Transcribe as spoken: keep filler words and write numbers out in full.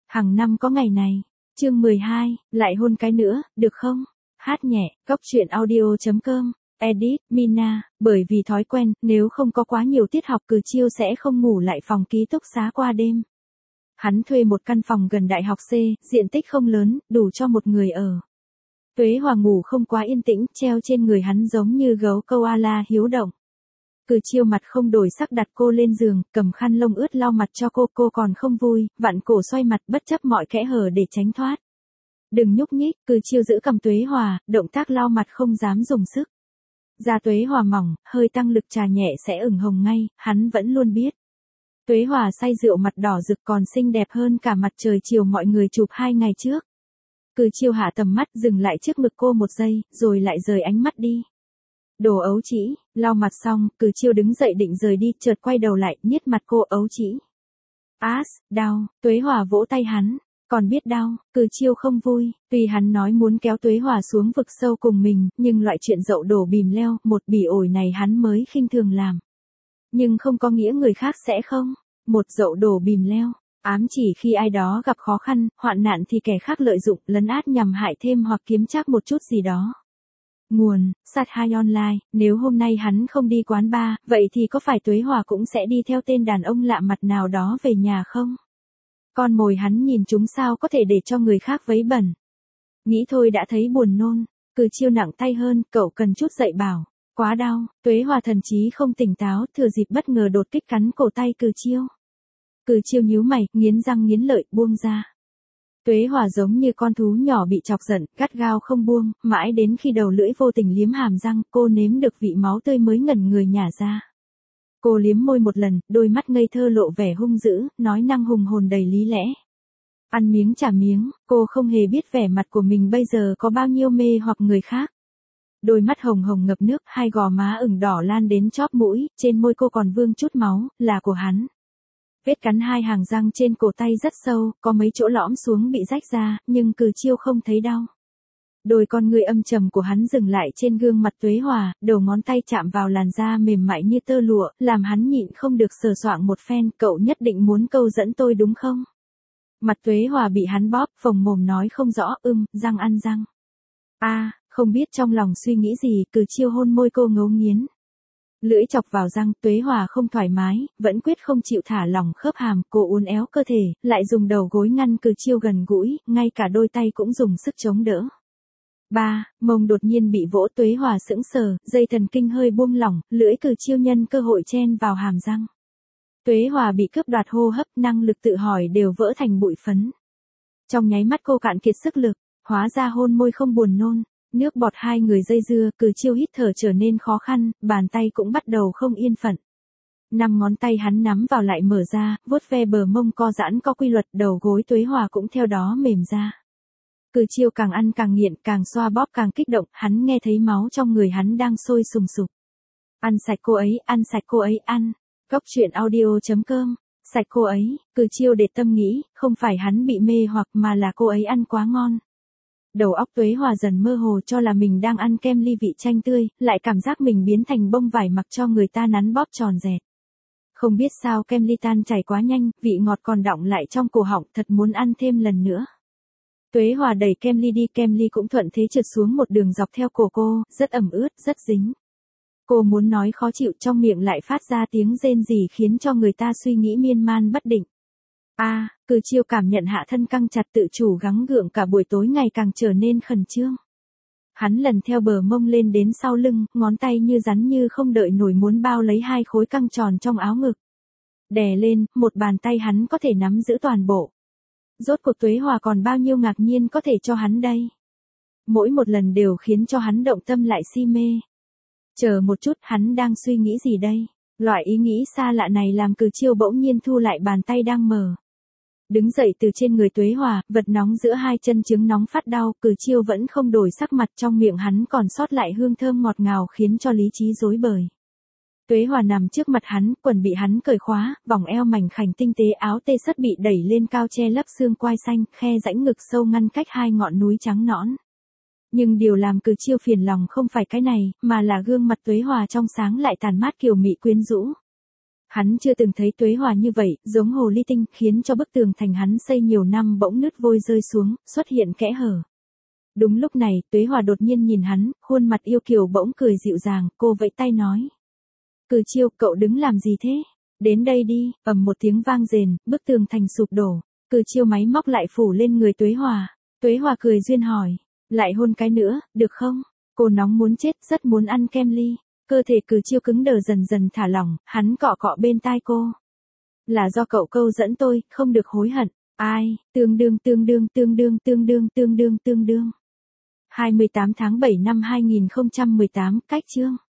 Hàng năm có ngày này. Chương mười hai, lại hôn cái nữa, được không? Hát nhẹ, Cóc truyện audio chấm com. Edit, Mina, bởi vì thói quen, nếu không có quá nhiều tiết học Cử Chiêu sẽ không ngủ lại phòng ký túc xá qua đêm. Hắn thuê một căn phòng gần đại học C, diện tích không lớn, đủ cho một người ở. Tuế Hòa ngủ không quá yên tĩnh, treo trên người hắn giống như gấu koala hiếu động. Cử Chiêu mặt không đổi sắc đặt cô lên giường, cầm khăn lông ướt lau mặt cho cô, cô còn không vui, vặn cổ xoay mặt bất chấp mọi kẽ hở để tránh thoát. Đừng nhúc nhích, Cử Chiêu giữ cầm Tuế Hòa, động tác lau mặt không dám dùng sức. Da Tuế Hòa mỏng, hơi tăng lực trà nhẹ sẽ ửng hồng ngay, hắn vẫn luôn biết. Tuế Hòa say rượu mặt đỏ rực còn xinh đẹp hơn cả mặt trời chiều mọi người chụp hai ngày trước. Cử Chiêu hạ tầm mắt dừng lại trước ngực cô một giây, rồi lại rời ánh mắt đi. Đồ ấu trĩ, lau mặt xong, Cử Chiêu đứng dậy định rời đi, chợt quay đầu lại, nhếch mặt cô ấu trĩ. Ás, đau, Tuế Hòa vỗ tay hắn, còn biết đau, Cử Chiêu không vui, tuy hắn nói muốn kéo Tuế Hòa xuống vực sâu cùng mình, nhưng loại chuyện dậu đổ bìm leo, một bỉ ổi này hắn mới khinh thường làm. Nhưng không có nghĩa người khác sẽ không, một dậu đổ bìm leo, ám chỉ khi ai đó gặp khó khăn, hoạn nạn thì kẻ khác lợi dụng, lấn át nhằm hại thêm hoặc kiếm trác một chút gì đó. Nguồn, sát hai online, nếu hôm nay hắn không đi quán bar, vậy thì có phải Tuế Hòa cũng sẽ đi theo tên đàn ông lạ mặt nào đó về nhà không? Con mồi hắn nhìn chúng sao có thể để cho người khác vấy bẩn. Nghĩ thôi đã thấy buồn nôn, Cử Chiêu nặng tay hơn, cậu cần chút dạy bảo. Quá đau, Tuế Hòa thần trí không tỉnh táo, thừa dịp bất ngờ đột kích cắn cổ tay Cử Chiêu. Cử Chiêu nhíu mày, nghiến răng nghiến lợi, buông ra. Tuế Hòa giống như con thú nhỏ bị chọc giận, gắt gao không buông, mãi đến khi đầu lưỡi vô tình liếm hàm răng, cô nếm được vị máu tươi mới ngẩn người nhả ra. Cô liếm môi một lần, đôi mắt ngây thơ lộ vẻ hung dữ, nói năng hùng hồn đầy lý lẽ. Ăn miếng trả miếng, cô không hề biết vẻ mặt của mình bây giờ có bao nhiêu mê hoặc người khác. Đôi mắt hồng hồng ngập nước, hai gò má ửng đỏ lan đến chóp mũi, trên môi cô còn vương chút máu, là của hắn. Vết cắn hai hàng răng trên cổ tay rất sâu, có mấy chỗ lõm xuống bị rách ra, nhưng Cử Chiêu không thấy đau. Đôi con người âm trầm của hắn dừng lại trên gương mặt Tuế Hòa, đầu ngón tay chạm vào làn da mềm mại như tơ lụa, làm hắn nhịn không được sờ soạng một phen, cậu nhất định muốn câu dẫn tôi đúng không? Mặt Tuế Hòa bị hắn bóp, phồng mồm nói không rõ, ưm, răng ăn răng. A, à, không biết trong lòng suy nghĩ gì, Cử Chiêu hôn môi cô ngấu nghiến. Lưỡi chọc vào răng, Tuế Hòa không thoải mái, vẫn quyết không chịu thả lỏng khớp hàm, cô uốn éo cơ thể, lại dùng đầu gối ngăn Cử Chiêu gần gũi, ngay cả đôi tay cũng dùng sức chống đỡ. Ba, mông đột nhiên bị vỗ, Tuế Hòa sững sờ, dây thần kinh hơi buông lỏng, lưỡi Cử Chiêu nhân cơ hội chen vào hàm răng. Tuế Hòa bị cướp đoạt hô hấp, năng lực tự hỏi đều vỡ thành bụi phấn. Trong nháy mắt cô cạn kiệt sức lực, hóa ra hôn môi không buồn nôn. Nước bọt hai người dây dưa, Cử Chiêu hít thở trở nên khó khăn, bàn tay cũng bắt đầu không yên phận. Năm ngón tay hắn nắm vào lại mở ra, vuốt ve bờ mông co giãn có quy luật, đầu gối Tuế Hòa cũng theo đó mềm ra. Cử Chiêu càng ăn càng nghiện, càng xoa bóp càng kích động, hắn nghe thấy máu trong người hắn đang sôi sùng sục. Ăn sạch cô ấy, ăn sạch cô ấy, ăn. Cóc truyện audio chấm com. Sạch cô ấy, Cử Chiêu để tâm nghĩ, không phải hắn bị mê hoặc mà là cô ấy ăn quá ngon. Đầu óc Tuế Hòa dần mơ hồ cho là mình đang ăn kem ly vị chanh tươi, lại cảm giác mình biến thành bông vải mặc cho người ta nắn bóp tròn dẹt. Không biết sao kem ly tan chảy quá nhanh, vị ngọt còn đọng lại trong cổ họng, thật muốn ăn thêm lần nữa. Tuế Hòa đẩy kem ly đi, kem ly cũng thuận thế trượt xuống một đường dọc theo cổ cô, rất ẩm ướt, rất dính. Cô muốn nói khó chịu, trong miệng lại phát ra tiếng rên rỉ khiến cho người ta suy nghĩ miên man bất định. A, à, Cử Chiêu cảm nhận hạ thân căng chặt, tự chủ gắng gượng cả buổi tối ngày càng trở nên khẩn trương. Hắn lần theo bờ mông lên đến sau lưng, ngón tay như rắn như không đợi nổi muốn bao lấy hai khối căng tròn trong áo ngực. Đè lên, một bàn tay hắn có thể nắm giữ toàn bộ. Rốt cuộc Tuế Hòa còn bao nhiêu ngạc nhiên có thể cho hắn đây. Mỗi một lần đều khiến cho hắn động tâm lại si mê. Chờ một chút, hắn đang suy nghĩ gì đây? Loại ý nghĩ xa lạ này làm Cử Chiêu bỗng nhiên thu lại bàn tay đang mở. Đứng dậy từ trên người Tuế Hòa, vật nóng giữa hai chân chứng nóng phát đau, Cử Chiêu vẫn không đổi sắc mặt, trong miệng hắn còn sót lại hương thơm ngọt ngào khiến cho lý trí rối bời. Tuế Hòa nằm trước mặt hắn, quần bị hắn cởi khóa, vòng eo mảnh khảnh tinh tế, áo tê sất bị đẩy lên cao che lấp xương quai xanh, khe rãnh ngực sâu ngăn cách hai ngọn núi trắng nõn. Nhưng điều làm Cử Chiêu phiền lòng không phải cái này, mà là gương mặt Tuế Hòa trong sáng lại tàn mát kiều mị quyến rũ. Hắn chưa từng thấy Tuế Hòa như vậy, giống hồ ly tinh, khiến cho bức tường thành hắn xây nhiều năm bỗng nứt vôi rơi xuống, xuất hiện kẽ hở. Đúng lúc này, Tuế Hòa đột nhiên nhìn hắn, khuôn mặt yêu kiều bỗng cười dịu dàng, cô vẫy tay nói. Cử Chiêu, cậu đứng làm gì thế? Đến đây đi, ầm một tiếng vang rền, bức tường thành sụp đổ. Cử Chiêu máy móc lại phủ lên người Tuế Hòa. Tuế Hòa cười duyên hỏi. Lại hôn cái nữa, được không? Cô nóng muốn chết, rất muốn ăn kem ly. Cơ thể Cử Chiêu cứng đờ dần dần thả lỏng, hắn cọ cọ bên tai cô. Là do cậu câu dẫn tôi, không được hối hận. Ai, tương đương tương đương tương đương tương đương tương đương tương đương. hai mươi tám tháng bảy năm hai nghìn không trăm mười tám, cách chương.